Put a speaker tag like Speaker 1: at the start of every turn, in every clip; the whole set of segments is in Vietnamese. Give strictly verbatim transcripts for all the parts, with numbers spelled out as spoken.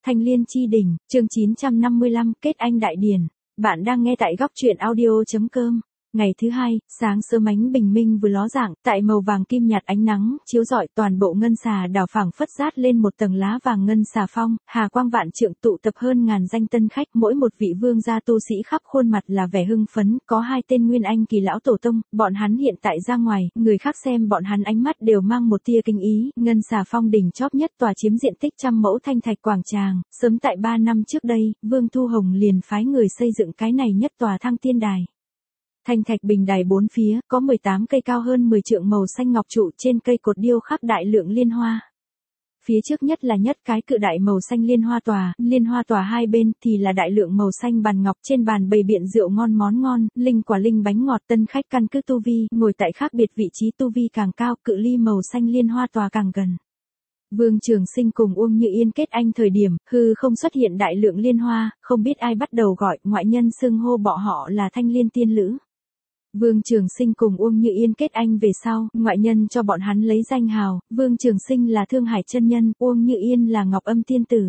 Speaker 1: Thanh Liên Chi Đỉnh, chương chín trăm năm mươi lăm, Kết Anh Đại Điển. Bạn đang nghe tại góc truyện audio.com. Ngày thứ hai, sáng sớm ánh bình minh vừa ló dạng, tại màu vàng kim nhạt ánh nắng chiếu rọi toàn bộ ngân xà đảo phảng phất rát lên một tầng lá vàng ngân xà phong, hà quang vạn trượng tụ tập hơn ngàn danh tân khách, mỗi một vị vương gia tu sĩ khắp khuôn mặt là vẻ hưng phấn, có hai tên Nguyên Anh kỳ lão tổ tông, bọn hắn hiện tại ra ngoài, người khác xem bọn hắn ánh mắt đều mang một tia kinh ý, ngân xà phong đỉnh chóp nhất tòa chiếm diện tích trăm mẫu thanh thạch quảng tràng, sớm tại ba năm trước đây, Vương Thu Hồng liền phái người xây dựng cái này nhất tòa thăng tiên đài. Thanh thạch bình đài bốn phía, có mười tám cây cao hơn mười trượng màu xanh ngọc trụ, trên cây cột điêu khắc đại lượng liên hoa. Phía trước nhất là nhất cái cự đại màu xanh liên hoa tòa, liên hoa tòa hai bên thì là đại lượng màu xanh bàn ngọc, trên bàn bày biện rượu ngon món ngon, linh quả linh bánh ngọt, tân khách căn cứ tu vi, ngồi tại khác biệt vị trí tu vi càng cao, cự ly màu xanh liên hoa tòa càng gần. Vương Trường Sinh cùng Uông Như Yên kết anh thời điểm, hư không xuất hiện đại lượng liên hoa, không biết ai bắt đầu gọi, ngoại nhân xưng hô bọn họ là Thanh Liên tiên lữ. Vương Trường Sinh cùng Uông Như Yên kết anh về sau, ngoại nhân cho bọn hắn lấy danh hào, Vương Trường Sinh là Thương Hải chân nhân, Uông Như Yên là Ngọc Âm tiên tử.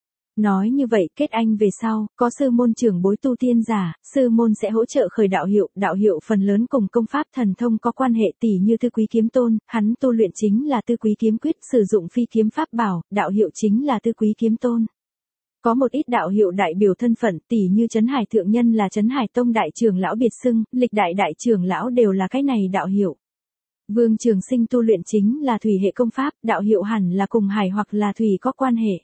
Speaker 1: Nói như vậy, kết anh về sau, có sư môn trưởng bối tu tiên giả, sư môn sẽ hỗ trợ khởi đạo hiệu, đạo hiệu phần lớn cùng công pháp thần thông có quan hệ, tỷ như Tư Quý Kiếm Tôn, hắn tu luyện chính là Tư Quý Kiếm Quyết, sử dụng phi kiếm pháp bảo, đạo hiệu chính là Tư Quý Kiếm Tôn. Có một ít đạo hiệu đại biểu thân phận, tỷ như Trấn Hải Thượng Nhân là Trấn Hải Tông đại trưởng lão biệt xưng, lịch đại đại trưởng lão đều là cái này đạo hiệu. Vương Trường Sinh tu luyện chính là thủy hệ công pháp, đạo hiệu hẳn là cùng hải hoặc là thủy có quan hệ.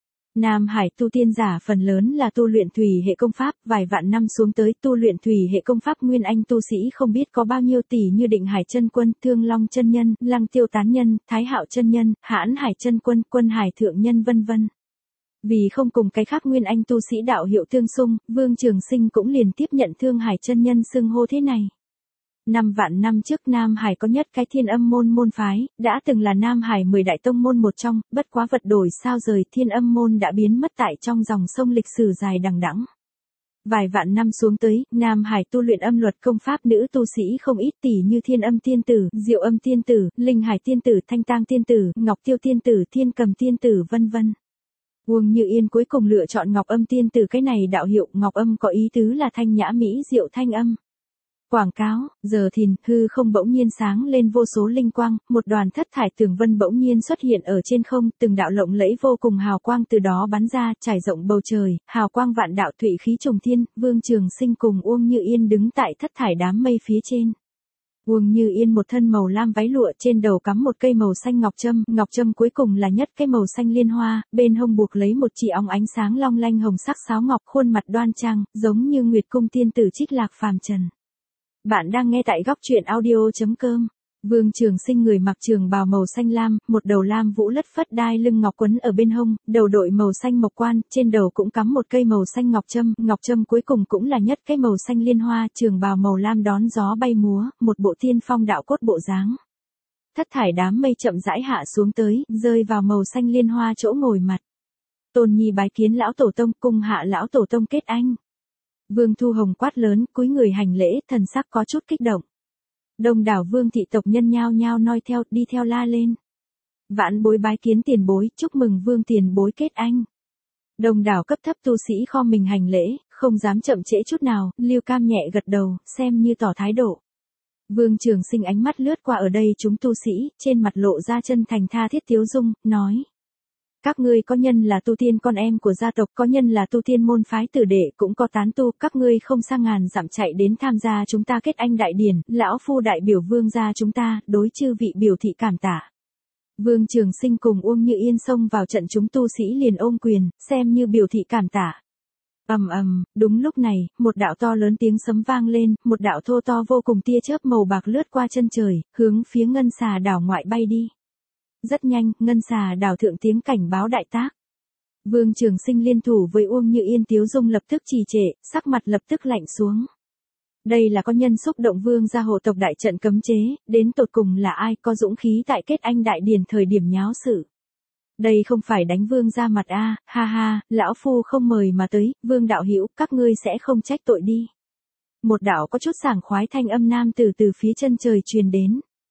Speaker 1: Nam Hải tu tiên giả phần lớn là tu luyện thủy hệ công pháp, vài vạn năm xuống tới tu luyện thủy hệ công pháp Nguyên Anh tu sĩ không biết có bao nhiêu, tỷ như Định Hải chân quân, Thương Long chân nhân, Lăng Tiêu tán nhân, Thái Hạo chân nhân, Hãn Hải chân quân, Quân Hải thượng nhân vân vân. Vì không cùng cái khác Nguyên Anh tu sĩ đạo hiệu tương xung, Vương Trường Sinh cũng liền tiếp nhận Thương Hải chân nhân xưng hô thế này. Năm vạn năm trước Nam Hải có nhất cái Thiên Âm môn môn phái, đã từng là Nam Hải mười đại tông môn một trong, bất quá vật đổi sao rời, Thiên Âm môn đã biến mất tại trong dòng sông lịch sử dài đằng đẵng. Vài vạn năm xuống tới, Nam Hải tu luyện âm luật công pháp nữ tu sĩ không ít, tỷ như Thiên Âm tiên tử, Diệu Âm tiên tử, Linh Hải tiên tử, Thanh Tang tiên tử, Ngọc Tiêu tiên tử, Thiên Cầm tiên tử vân vân. Uông Như Yên cuối cùng lựa chọn Ngọc Âm tiên tử, cái này đạo hiệu, Ngọc Âm có ý tứ là thanh nhã mỹ diệu thanh âm. Quảng cáo, giờ thìn, hư không bỗng nhiên sáng lên vô số linh quang, một đoàn thất thải tường vân bỗng nhiên xuất hiện ở trên không, từng đạo lộng lẫy vô cùng hào quang từ đó bắn ra, trải rộng bầu trời, hào quang vạn đạo thủy khí trùng thiên, Vương Trường Sinh cùng Uông Như Yên đứng tại thất thải đám mây phía trên. Uông Như Yên một thân màu lam váy lụa, trên đầu cắm một cây màu xanh ngọc trâm, ngọc trâm cuối cùng là nhất cái màu xanh liên hoa, bên hông buộc lấy một chỉ óng ánh sáng long lanh hồng sắc sáo ngọc, khuôn mặt đoan trang, giống như Nguyệt cung tiên tử Trích Lạc phàm trần. Bạn đang nghe tại góc truyện audio.com. Vương Trường Sinh người mặc trường bào màu xanh lam, một đầu lam vũ lất phất đai lưng ngọc quấn ở bên hông, đầu đội màu xanh mộc quan, trên đầu cũng cắm một cây màu xanh ngọc trâm, ngọc trâm cuối cùng cũng là nhất cái màu xanh liên hoa, trường bào màu lam đón gió bay múa, một bộ tiên phong đạo cốt bộ dáng. Thất thải đám mây chậm rãi hạ xuống tới, rơi vào màu xanh liên hoa chỗ ngồi mặt. Tôn Nhi bái kiến lão tổ tông, cung hạ lão tổ tông kết anh. Vương Thu Hồng quát lớn, cúi người hành lễ, thần sắc có chút kích động. Đông đảo Vương thị tộc nhân nhao nhao noi theo, đi theo la lên. Vãn bối bái kiến tiền bối, chúc mừng Vương tiền bối kết anh. Đông đảo cấp thấp tu sĩ kho mình hành lễ, không dám chậm trễ chút nào, Lưu Cam nhẹ gật đầu, xem như tỏ thái độ. Vương Trường Sinh ánh mắt lướt qua ở đây chúng tu sĩ, trên mặt lộ ra chân thành tha thiết tiếu dung, nói. Các ngươi có nhân là tu tiên con em của gia tộc, có nhân là tu tiên môn phái tử đệ, cũng có tán tu, các ngươi không xa ngàn dặm chạy đến tham gia chúng ta kết anh đại điển, lão phu đại biểu Vương gia chúng ta, đối chư vị biểu thị cảm tạ. Vương Trường Sinh cùng Uông Như Yên xông vào trận, chúng tu sĩ liền ôm quyền, xem như biểu thị cảm tạ. Ầm ầm, đúng lúc này, một đạo to lớn tiếng sấm vang lên, một đạo thô to vô cùng tia chớp màu bạc lướt qua chân trời, hướng phía ngân xà đảo ngoại bay đi. Rất nhanh, ngân xà đảo thượng tiếng cảnh báo đại tác. Vương Trường Sinh liên thủ với Uông Như Yên tiếu dung lập tức trì trệ, sắc mặt lập tức lạnh xuống. Đây là có nhân xúc động Vương gia hộ tộc đại trận cấm chế, đến tột cùng là ai có dũng khí tại kết anh đại điển thời điểm nháo sự. Đây không phải đánh Vương gia mặt a, ha ha, lão phu không mời mà tới, Vương đạo hữu, các ngươi sẽ không trách tội đi. Một đạo có chút sảng khoái thanh âm nam từ từ phía chân trời truyền đến.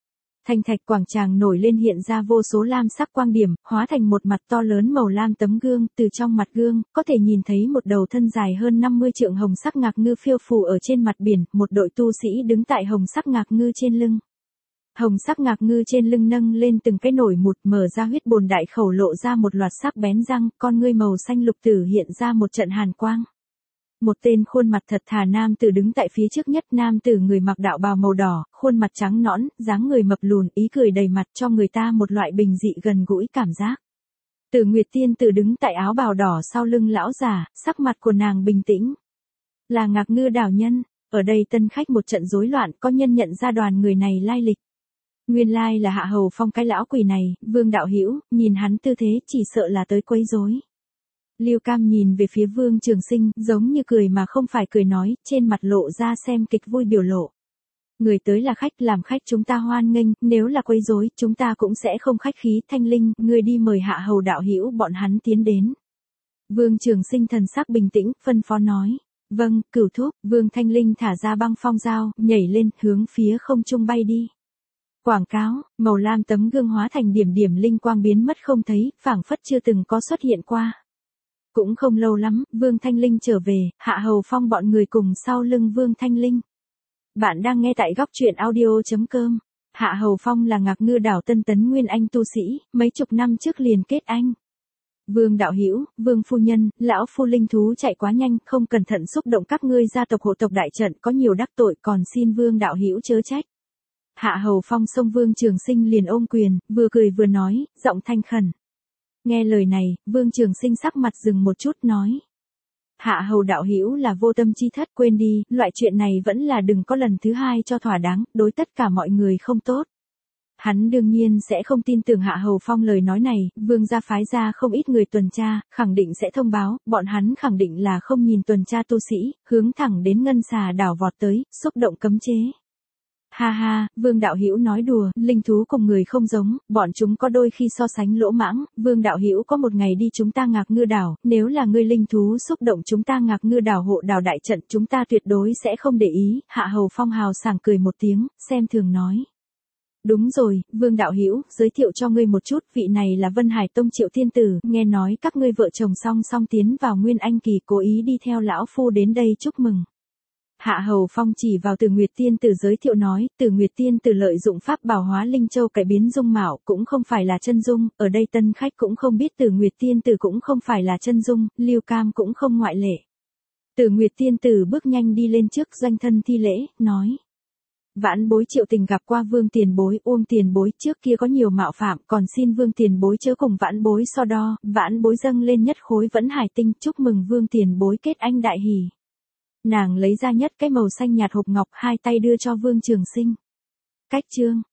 Speaker 1: Thanh thạch quảng trường nổi lên hiện ra vô số lam sắc quang điểm, hóa thành một mặt to lớn màu lam tấm gương, từ trong mặt gương, có thể nhìn thấy một đầu thân dài hơn năm mươi trượng hồng sắc ngạc ngư phiêu phù ở trên mặt biển, một đội tu sĩ đứng tại hồng sắc ngạc ngư trên lưng. Hồng sắc ngạc ngư trên lưng nâng lên từng cái nổi mụt, mở ra huyết bồn đại khẩu lộ ra một loạt sắc bén răng, con ngươi màu xanh lục tử hiện ra một trận hàn quang. Một tên khuôn mặt thật thà nam tử đứng tại phía trước nhất, nam tử người mặc đạo bào màu đỏ, khuôn mặt trắng nõn, dáng người mập lùn, ý cười đầy mặt cho người ta một loại bình dị gần gũi cảm giác. Tử Nguyệt tiên tử đứng tại áo bào đỏ sau lưng lão già, sắc mặt của nàng bình tĩnh. Là ngạc ngư đảo nhân, ở đây tân khách một trận rối loạn, có nhân nhận ra đoàn người này lai lịch. Nguyên lai là Hạ Hầu Phong cái lão quỷ này, Vương đạo hữu, nhìn hắn tư thế chỉ sợ là tới quấy rối. Lưu Cam nhìn về phía Vương Trường Sinh, giống như cười mà không phải cười nói, trên mặt lộ ra xem kịch vui biểu lộ. Người tới là khách, làm khách chúng ta hoan nghênh, nếu là quấy rối, chúng ta cũng sẽ không khách khí. Thanh Linh, ngươi đi mời Hạ Hầu đạo hữu bọn hắn tiến đến. Vương Trường Sinh thần sắc bình tĩnh, phân phó nói. Vâng, cửu thúc. Vương Thanh Linh thả ra băng phong dao, nhảy lên, hướng phía không trung bay đi. Quảng cáo, màu lam tấm gương hóa thành điểm điểm linh quang biến mất không thấy, phảng phất chưa từng có xuất hiện qua. Cũng không lâu lắm, Vương Thanh Linh trở về, Hạ Hầu Phong bọn người cùng sau lưng Vương Thanh Linh. Bạn đang nghe tại góc truyện audio chấm com. Hạ Hầu Phong là ngạc ngư đảo Tân Tấn Nguyên Anh tu sĩ, mấy chục năm trước liền kết anh. Vương đạo hữu, Vương phu nhân, lão phu linh thú chạy quá nhanh, không cẩn thận xúc động các ngươi gia tộc hộ tộc đại trận, có nhiều đắc tội, còn xin Vương đạo hữu chớ trách. Hạ Hầu Phong xông Vương Trường Sinh liền ôm quyền, vừa cười vừa nói, giọng thanh khẩn. Nghe lời này, Vương Trường Sinh sắc mặt dừng một chút nói. Hạ Hầu đạo hữu là vô tâm chi thất, quên đi, loại chuyện này vẫn là đừng có lần thứ hai cho thỏa đáng, đối tất cả mọi người không tốt. Hắn đương nhiên sẽ không tin tưởng Hạ Hầu Phong lời nói này, Vương gia phái ra không ít người tuần tra, khẳng định sẽ thông báo, bọn hắn khẳng định là không nhìn tuần tra tu sĩ, hướng thẳng đến Ngân Xà đảo vọt tới, xúc động cấm chế. Ha ha, Vương đạo hữu nói đùa, linh thú cùng người không giống, bọn chúng có đôi khi so sánh lỗ mãng, Vương đạo hữu có một ngày đi chúng ta ngạc ngư đảo, nếu là ngươi linh thú xúc động chúng ta ngạc ngư đảo hộ đảo đại trận, chúng ta tuyệt đối sẽ không để ý. Hạ Hầu Phong hào sảng cười một tiếng, xem thường nói. Đúng rồi, Vương đạo hữu, giới thiệu cho ngươi một chút, vị này là Vân Hải Tông Triệu Thiên Tử, nghe nói các ngươi vợ chồng song song tiến vào Nguyên Anh kỳ, cố ý đi theo lão phu đến đây chúc mừng. Hạ Hầu Phong chỉ vào Từ Nguyệt Tiên Tử giới thiệu nói, Từ Nguyệt Tiên Tử lợi dụng pháp bảo hóa linh châu cải biến dung mạo, cũng không phải là chân dung, ở đây tân khách cũng không biết Từ Nguyệt Tiên Tử cũng không phải là chân dung, Lưu Cam cũng không ngoại lệ. Từ Nguyệt Tiên Tử bước nhanh đi lên trước doanh thân thi lễ, nói. Vãn bối Triệu Tình gặp qua Vương tiền bối, Uông tiền bối, trước kia có nhiều mạo phạm, còn xin Vương tiền bối chớ cùng vãn bối so đo, vãn bối dâng lên nhất khối Vẫn Hải tinh, chúc mừng Vương tiền bối kết anh đại hỷ. Nàng lấy ra nhất cái màu xanh nhạt hộp ngọc, hai tay đưa cho Vương Trường Sinh. Cách chương